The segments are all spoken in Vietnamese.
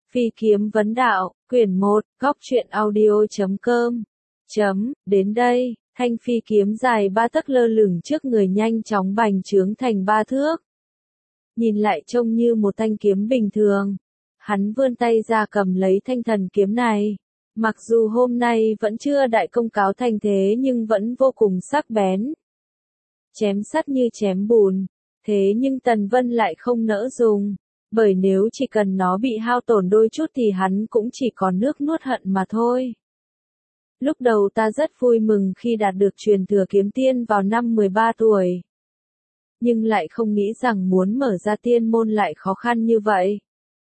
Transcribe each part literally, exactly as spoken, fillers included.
Phi kiếm vấn đạo, quyển một, góc truyện audio chấm com. Chấm, đến đây, thanh phi kiếm dài ba tấc lơ lửng trước người nhanh chóng bành trướng thành ba thước. Nhìn lại trông như một thanh kiếm bình thường. Hắn vươn tay ra cầm lấy thanh thần kiếm này. Mặc dù hôm nay vẫn chưa đại công cáo thành thế nhưng vẫn vô cùng sắc bén. Chém sắt như chém bùn. Thế nhưng Tần Vân lại không nỡ dùng. Bởi nếu chỉ cần nó bị hao tổn đôi chút thì hắn cũng chỉ còn nước nuốt hận mà thôi. Lúc đầu ta rất vui mừng khi đạt được truyền thừa kiếm tiên vào năm mười ba tuổi. Nhưng lại không nghĩ rằng muốn mở ra tiên môn lại khó khăn như vậy.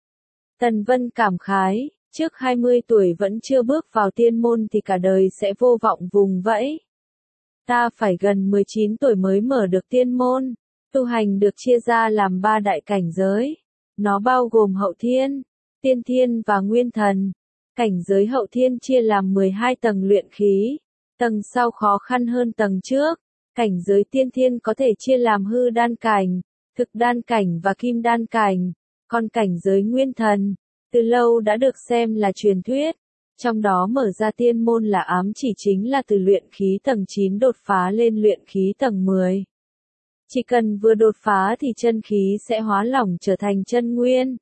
Tần Vân cảm khái, trước hai mươi tuổi vẫn chưa bước vào tiên môn thì cả đời sẽ vô vọng vùng vẫy. Ta phải gần mười chín tuổi mới mở được tiên môn. Tu hành được chia ra làm ba đại cảnh giới. Nó bao gồm hậu thiên, tiên thiên và nguyên thần. Cảnh giới hậu thiên chia làm mười hai tầng luyện khí. Tầng sau khó khăn hơn tầng trước. Cảnh giới tiên thiên có thể chia làm hư đan cảnh, thực đan cảnh và kim đan cảnh. Còn cảnh giới nguyên thần, từ lâu đã được xem là truyền thuyết. Trong đó mở ra tiên môn là ám chỉ chính là từ luyện khí tầng chín đột phá lên luyện khí tầng mười. Chỉ cần vừa đột phá thì chân khí sẽ hóa lỏng trở thành chân nguyên.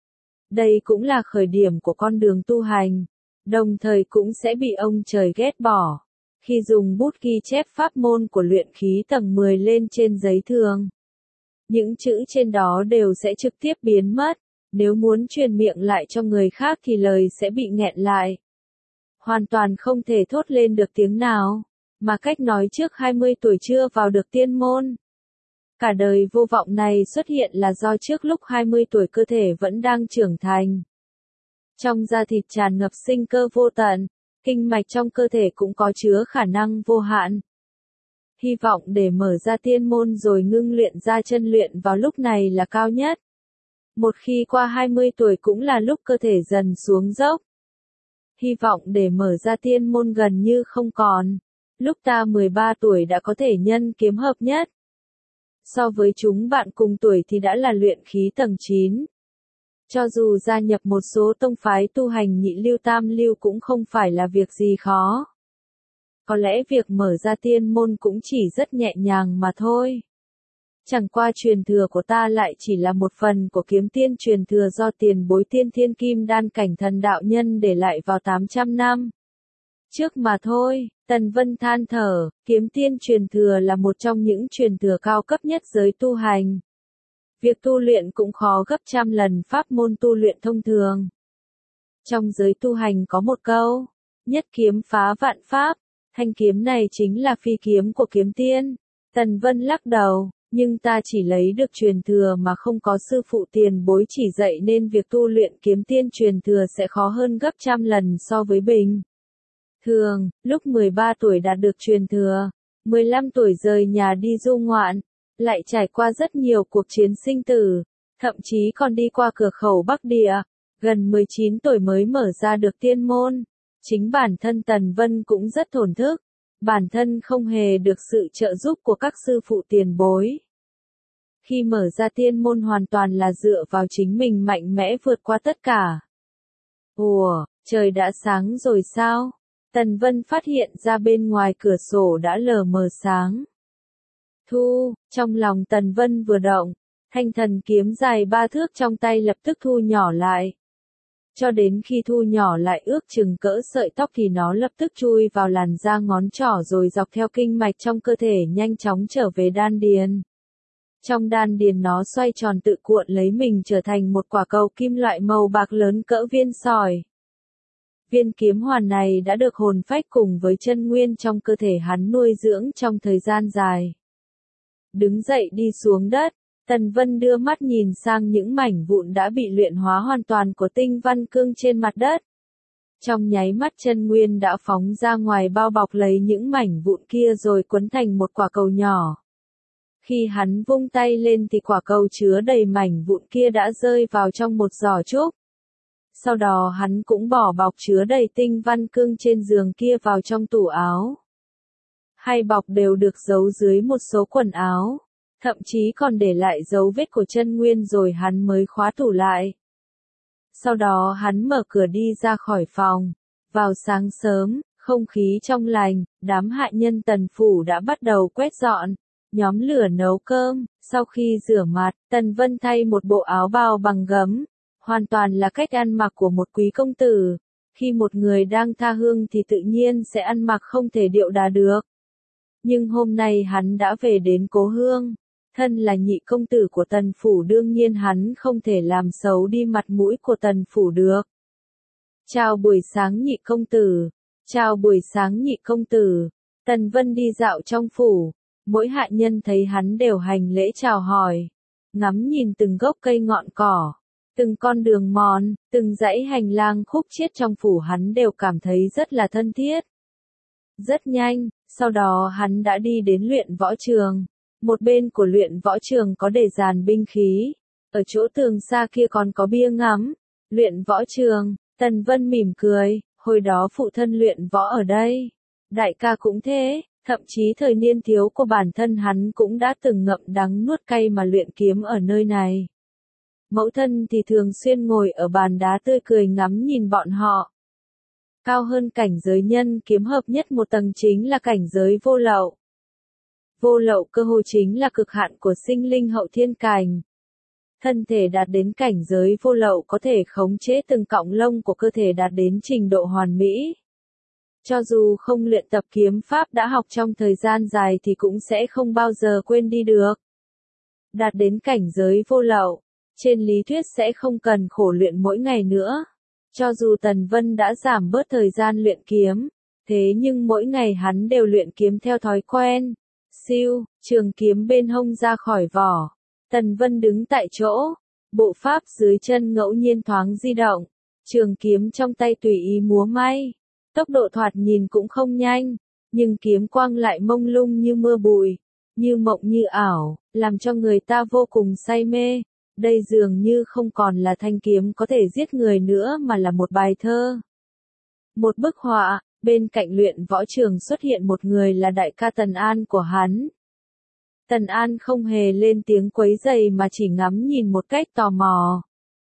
Đây cũng là khởi điểm của con đường tu hành, đồng thời cũng sẽ bị ông trời ghét bỏ. Khi dùng bút ghi chép pháp môn của luyện khí tầng mười lên trên giấy thường, những chữ trên đó đều sẽ trực tiếp biến mất. Nếu muốn truyền miệng lại cho người khác thì lời sẽ bị nghẹn lại. Hoàn toàn không thể thốt lên được tiếng nào, mà cách nói trước hai mươi tuổi chưa vào được tiên môn. Cả đời vô vọng này xuất hiện là do trước lúc hai mươi tuổi cơ thể vẫn đang trưởng thành. Trong da thịt tràn ngập sinh cơ vô tận, kinh mạch trong cơ thể cũng có chứa khả năng vô hạn. Hy vọng để mở ra tiên môn rồi ngưng luyện ra chân luyện vào lúc này là cao nhất. Một khi qua hai mươi tuổi cũng là lúc cơ thể dần xuống dốc. Hy vọng để mở ra tiên môn gần như không còn. Lúc ta mười ba tuổi đã có thể nhân kiếm hợp nhất. So với chúng bạn cùng tuổi thì đã là luyện khí tầng chín. Cho dù gia nhập một số tông phái tu hành nhị lưu tam lưu cũng không phải là việc gì khó. Có lẽ việc mở ra tiên môn cũng chỉ rất nhẹ nhàng mà thôi. Chẳng qua truyền thừa của ta lại chỉ là một phần của kiếm tiên truyền thừa do tiền bối tiên thiên kim đan cảnh thần đạo nhân để lại vào tám trăm năm trước mà thôi. Tần Vân than thở, kiếm tiên truyền thừa là một trong những truyền thừa cao cấp nhất giới tu hành. Việc tu luyện cũng khó gấp trăm lần pháp môn tu luyện thông thường. Trong giới tu hành có một câu, nhất kiếm phá vạn pháp, thanh kiếm này chính là phi kiếm của kiếm tiên. Tần Vân lắc đầu, nhưng ta chỉ lấy được truyền thừa mà không có sư phụ tiền bối chỉ dạy nên việc tu luyện kiếm tiên truyền thừa sẽ khó hơn gấp trăm lần so với bình thường. Lúc mười ba tuổi đạt được truyền thừa, mười lăm tuổi rời nhà đi du ngoạn, lại trải qua rất nhiều cuộc chiến sinh tử, thậm chí còn đi qua cửa khẩu Bắc Địa, gần mười chín tuổi mới mở ra được tiên môn. Chính bản thân Tần Vân cũng rất thổn thức, bản thân không hề được sự trợ giúp của các sư phụ tiền bối. Khi mở ra tiên môn hoàn toàn là dựa vào chính mình mạnh mẽ vượt qua tất cả. Ủa, trời đã sáng rồi sao? Tần Vân phát hiện ra bên ngoài cửa sổ đã lờ mờ sáng. Thu, trong lòng Tần Vân vừa động, thanh thần kiếm dài ba thước trong tay lập tức thu nhỏ lại. Cho đến khi thu nhỏ lại ước chừng cỡ sợi tóc thì nó lập tức chui vào làn da ngón trỏ rồi dọc theo kinh mạch trong cơ thể nhanh chóng trở về đan điền. Trong đan điền nó xoay tròn tự cuộn lấy mình trở thành một quả cầu kim loại màu bạc lớn cỡ viên sỏi. Viên kiếm hoàn này đã được hồn phách cùng với chân nguyên trong cơ thể hắn nuôi dưỡng trong thời gian dài. Đứng dậy đi xuống đất, Tần Vân đưa mắt nhìn sang những mảnh vụn đã bị luyện hóa hoàn toàn của tinh văn cương trên mặt đất. Trong nháy mắt chân nguyên đã phóng ra ngoài bao bọc lấy những mảnh vụn kia rồi quấn thành một quả cầu nhỏ. Khi hắn vung tay lên thì quả cầu chứa đầy mảnh vụn kia đã rơi vào trong một giỏ trúc. Sau đó hắn cũng bỏ bọc chứa đầy tinh văn cương trên giường kia vào trong tủ áo. Hai bọc đều được giấu dưới một số quần áo, thậm chí còn để lại dấu vết của chân nguyên rồi hắn mới khóa tủ lại. Sau đó hắn mở cửa đi ra khỏi phòng. Vào sáng sớm, không khí trong lành, đám hạ nhân Tần phủ đã bắt đầu quét dọn, nhóm lửa nấu cơm. Sau khi rửa mặt, Tần Vân thay một bộ áo bào bằng gấm, hoàn toàn là cách ăn mặc của một quý công tử. Khi một người đang tha hương thì tự nhiên sẽ ăn mặc không thể điệu đà được. Nhưng hôm nay hắn đã về đến cố hương, thân là nhị công tử của Tần phủ, đương nhiên hắn không thể làm xấu đi mặt mũi của Tần phủ được. Chào buổi sáng nhị công tử, chào buổi sáng nhị công tử. Tần Vân đi dạo trong phủ, mỗi hạ nhân thấy hắn đều hành lễ chào hỏi, ngắm nhìn từng gốc cây ngọn cỏ, từng con đường mòn, từng dãy hành lang khúc chiết trong phủ, hắn đều cảm thấy rất là thân thiết. Rất nhanh, sau đó hắn đã đi đến luyện võ trường. Một bên của luyện võ trường có để dàn binh khí, ở chỗ tường xa kia còn có bia ngắm. Luyện võ trường, Tần Vân mỉm cười, hồi đó phụ thân luyện võ ở đây. Đại ca cũng thế, thậm chí thời niên thiếu của bản thân hắn cũng đã từng ngậm đắng nuốt cay mà luyện kiếm ở nơi này. Mẫu thân thì thường xuyên ngồi ở bàn đá tươi cười ngắm nhìn bọn họ. Cao hơn cảnh giới nhân kiếm hợp nhất một tầng chính là cảnh giới vô lậu. Vô lậu cơ hồ chính là cực hạn của sinh linh hậu thiên cảnh. Thân thể đạt đến cảnh giới vô lậu có thể khống chế từng cọng lông của cơ thể đạt đến trình độ hoàn mỹ. Cho dù không luyện tập kiếm pháp đã học trong thời gian dài thì cũng sẽ không bao giờ quên đi được. Đạt đến cảnh giới vô lậu, trên lý thuyết sẽ không cần khổ luyện mỗi ngày nữa. Cho dù Tần Vân đã giảm bớt thời gian luyện kiếm, thế nhưng mỗi ngày hắn đều luyện kiếm theo thói quen. Siêu, trường kiếm bên hông ra khỏi vỏ. Tần Vân đứng tại chỗ, bộ pháp dưới chân ngẫu nhiên thoáng di động, trường kiếm trong tay tùy ý múa may. Tốc độ thoạt nhìn cũng không nhanh, nhưng kiếm quang lại mông lung như mưa bụi, như mộng như ảo, làm cho người ta vô cùng say mê. Đây dường như không còn là thanh kiếm có thể giết người nữa mà là một bài thơ. Một bức họa, bên cạnh luyện võ trường xuất hiện một người là đại ca Tần An của hắn. Tần An không hề lên tiếng quấy rầy mà chỉ ngắm nhìn một cách tò mò.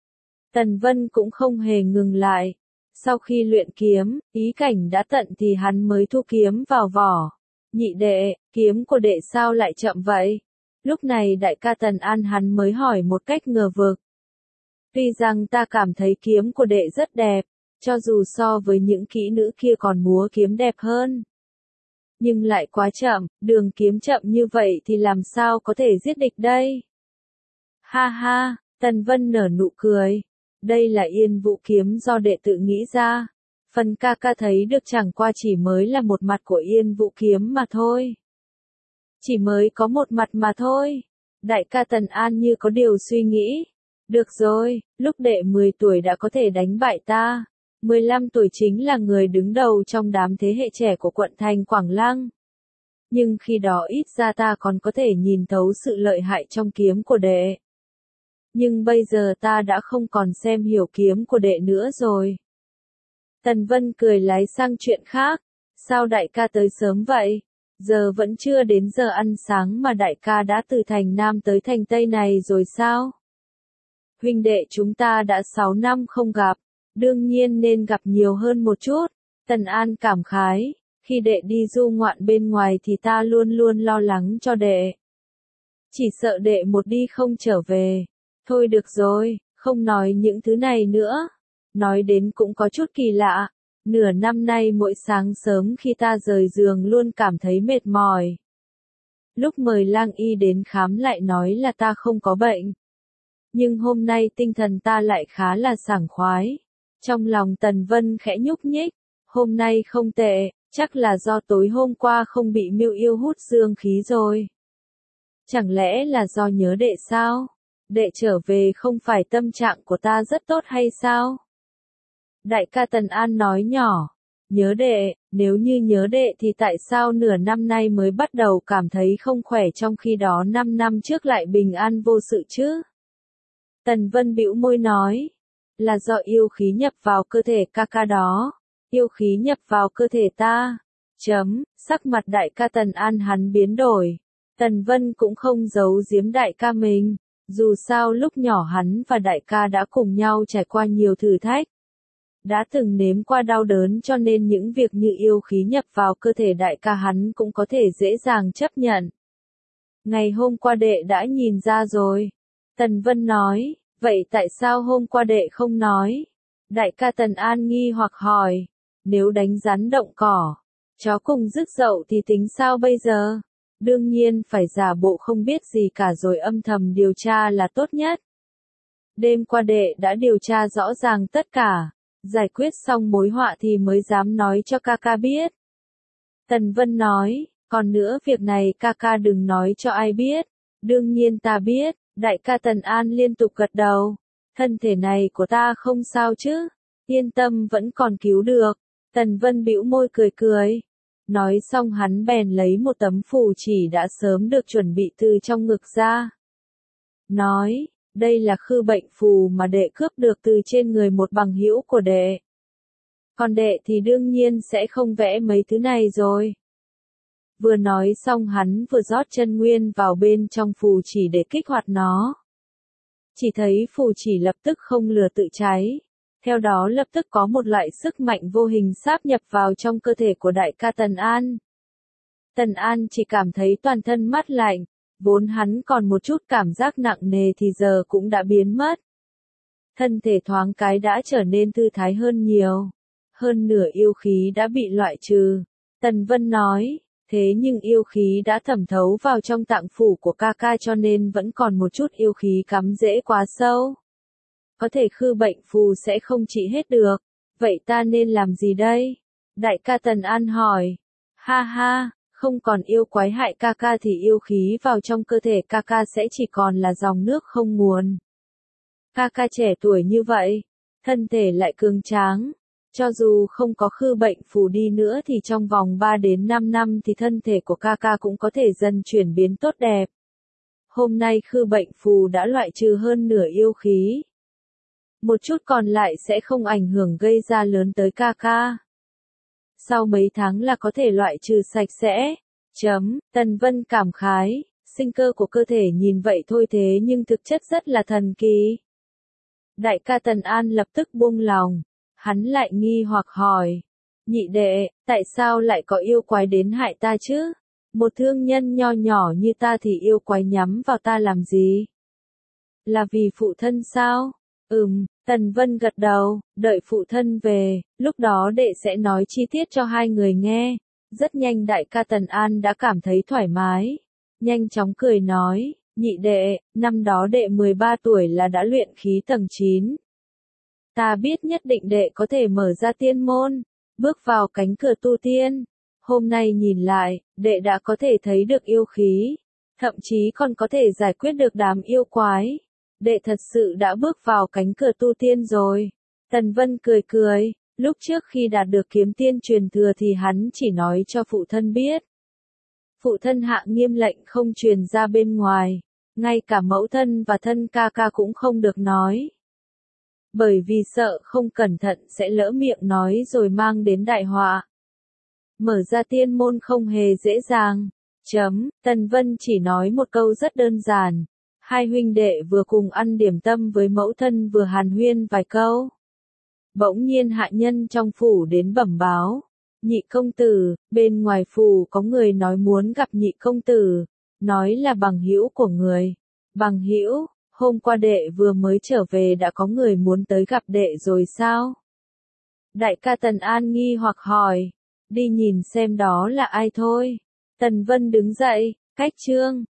Tần Vân cũng không hề ngừng lại. Sau khi luyện kiếm, ý cảnh đã tận thì hắn mới thu kiếm vào vỏ. Nhị đệ, kiếm của đệ sao lại chậm vậy? Lúc này đại ca Tần An hắn mới hỏi một cách ngờ vực. Tuy rằng ta cảm thấy kiếm của đệ rất đẹp, cho dù so với những kỹ nữ kia còn múa kiếm đẹp hơn. Nhưng lại quá chậm, đường kiếm chậm như vậy thì làm sao có thể giết địch đây? Ha ha, Tần Vân nở nụ cười. Đây là Yên Vũ kiếm do đệ tự nghĩ ra. Phần ca ca thấy được chẳng qua chỉ mới là một mặt của Yên Vũ kiếm mà thôi. Chỉ mới có một mặt mà thôi. Đại ca Tần An như có điều suy nghĩ. Được rồi, lúc đệ mười tuổi đã có thể đánh bại ta. mười lăm tuổi chính là người đứng đầu trong đám thế hệ trẻ của quận thành Quảng Lăng. Nhưng khi đó ít ra ta còn có thể nhìn thấu sự lợi hại trong kiếm của đệ. Nhưng bây giờ ta đã không còn xem hiểu kiếm của đệ nữa rồi. Tần Vân cười lái sang chuyện khác. Sao đại ca tới sớm vậy? Giờ vẫn chưa đến giờ ăn sáng mà đại ca đã từ thành Nam tới thành Tây này rồi sao? Huynh đệ chúng ta đã sáu năm không gặp, đương nhiên nên gặp nhiều hơn một chút. Tần An cảm khái, khi đệ đi du ngoạn bên ngoài thì ta luôn luôn lo lắng cho đệ. Chỉ sợ đệ một đi không trở về. Thôi được rồi, không nói những thứ này nữa. Nói đến cũng có chút kỳ lạ. Nửa năm nay mỗi sáng sớm khi ta rời giường luôn cảm thấy mệt mỏi. Lúc mời lang y đến khám lại nói là ta không có bệnh. Nhưng hôm nay tinh thần ta lại khá là sảng khoái. Trong lòng Tần Vân khẽ nhúc nhích. Hôm nay không tệ, chắc là do tối hôm qua không bị miêu yêu hút dương khí rồi. Chẳng lẽ là do nhớ đệ sao? Đệ trở về không phải tâm trạng của ta rất tốt hay sao? Đại ca Tần An nói nhỏ. Nhớ đệ, nếu như nhớ đệ thì tại sao nửa năm nay mới bắt đầu cảm thấy không khỏe trong khi đó năm năm trước lại bình an vô sự chứ? Tần Vân bĩu môi nói. Là do yêu khí nhập vào cơ thể ca ca đó. Yêu khí nhập vào cơ thể ta. Chấm, sắc mặt đại ca Tần An hắn biến đổi. Tần Vân cũng không giấu giếm đại ca mình. Dù sao lúc nhỏ hắn và đại ca đã cùng nhau trải qua nhiều thử thách. Đã từng nếm qua đau đớn cho nên những việc như yêu khí nhập vào cơ thể đại ca hắn cũng có thể dễ dàng chấp nhận. Ngày hôm qua đệ đã nhìn ra rồi. Tần Vân nói, vậy tại sao hôm qua đệ không nói? Đại ca Tần An nghi hoặc hỏi, nếu đánh rắn động cỏ, chó cùng rước dậu thì tính sao bây giờ? Đương nhiên phải giả bộ không biết gì cả rồi âm thầm điều tra là tốt nhất. Đêm qua đệ đã điều tra rõ ràng tất cả, giải quyết xong mối họa thì mới dám nói cho ca ca biết. Tần Vân nói, còn nữa việc này ca ca đừng nói cho ai biết. Đương nhiên ta biết, đại ca Tần An liên tục gật đầu. Thân thể này của ta không sao chứ, yên tâm vẫn còn cứu được. Tần Vân bĩu môi cười cười. Nói xong hắn bèn lấy một tấm phù chỉ đã sớm được chuẩn bị từ trong ngực ra. Nói, đây là khư bệnh phù mà đệ cướp được từ trên người một bằng hữu của đệ. Còn đệ thì đương nhiên sẽ không vẽ mấy thứ này rồi. Vừa nói xong hắn vừa rót chân nguyên vào bên trong phù chỉ để kích hoạt nó. Chỉ thấy phù chỉ lập tức không lửa tự cháy. Theo đó lập tức có một loại sức mạnh vô hình sáp nhập vào trong cơ thể của đại ca Tần An. Tần An chỉ cảm thấy toàn thân mát lạnh, vốn hắn còn một chút cảm giác nặng nề thì giờ cũng đã biến mất. Thân thể thoáng cái đã trở nên thư thái hơn nhiều. Hơn nửa yêu khí đã bị loại trừ. Tần Vân nói, thế nhưng yêu khí đã thẩm thấu vào trong tạng phủ của ca ca cho nên vẫn còn một chút yêu khí cắm rễ quá sâu. Có thể khư bệnh phù sẽ không trị hết được. Vậy ta nên làm gì đây? Đại ca Tần An hỏi. Ha ha, không còn yêu quái hại ca ca thì yêu khí vào trong cơ thể ca ca sẽ chỉ còn là dòng nước không nguồn. Ca ca trẻ tuổi như vậy, thân thể lại cường tráng. Cho dù không có khư bệnh phù đi nữa thì trong vòng ba đến năm năm thì thân thể của ca ca cũng có thể dần chuyển biến tốt đẹp. Hôm nay khư bệnh phù đã loại trừ hơn nửa yêu khí. Một chút còn lại sẽ không ảnh hưởng gây ra lớn tới ca ca. Sau mấy tháng là có thể loại trừ sạch sẽ. Chấm, Tần Vân cảm khái, sinh cơ của cơ thể nhìn vậy thôi thế nhưng thực chất rất là thần kỳ. Đại ca Tần An lập tức buông lòng, hắn lại nghi hoặc hỏi. Nhị đệ, tại sao lại có yêu quái đến hại ta chứ? Một thương nhân nho nhỏ như ta thì yêu quái nhắm vào ta làm gì? Là vì phụ thân sao? Ừm, Tần Vân gật đầu, đợi phụ thân về, lúc đó đệ sẽ nói chi tiết cho hai người nghe. Rất nhanh đại ca Tần An đã cảm thấy thoải mái. Nhanh chóng cười nói, nhị đệ, năm đó đệ mười ba tuổi là đã luyện khí tầng chín. Ta biết nhất định đệ có thể mở ra tiên môn, bước vào cánh cửa tu tiên. Hôm nay nhìn lại, đệ đã có thể thấy được yêu khí, thậm chí còn có thể giải quyết được đám yêu quái. Đệ thật sự đã bước vào cánh cửa tu tiên rồi. Tần Vân cười cười, lúc trước khi đạt được kiếm tiên truyền thừa thì hắn chỉ nói cho phụ thân biết. Phụ thân hạ nghiêm lệnh không truyền ra bên ngoài, ngay cả mẫu thân và thân ca ca cũng không được nói. Bởi vì sợ không cẩn thận sẽ lỡ miệng nói rồi mang đến đại họa. Mở ra tiên môn không hề dễ dàng. Chấm, Tần Vân chỉ nói một câu rất đơn giản. Hai huynh đệ vừa cùng ăn điểm tâm với mẫu thân vừa hàn huyên vài câu. Bỗng nhiên hạ nhân trong phủ đến bẩm báo. Nhị công tử, bên ngoài phủ có người nói muốn gặp nhị công tử, nói là bằng hữu của người. Bằng hữu, hôm qua đệ vừa mới trở về đã có người muốn tới gặp đệ rồi sao? Đại ca Tần An nghi hoặc hỏi, đi nhìn xem đó là ai thôi. Tần Vân đứng dậy, cách chương.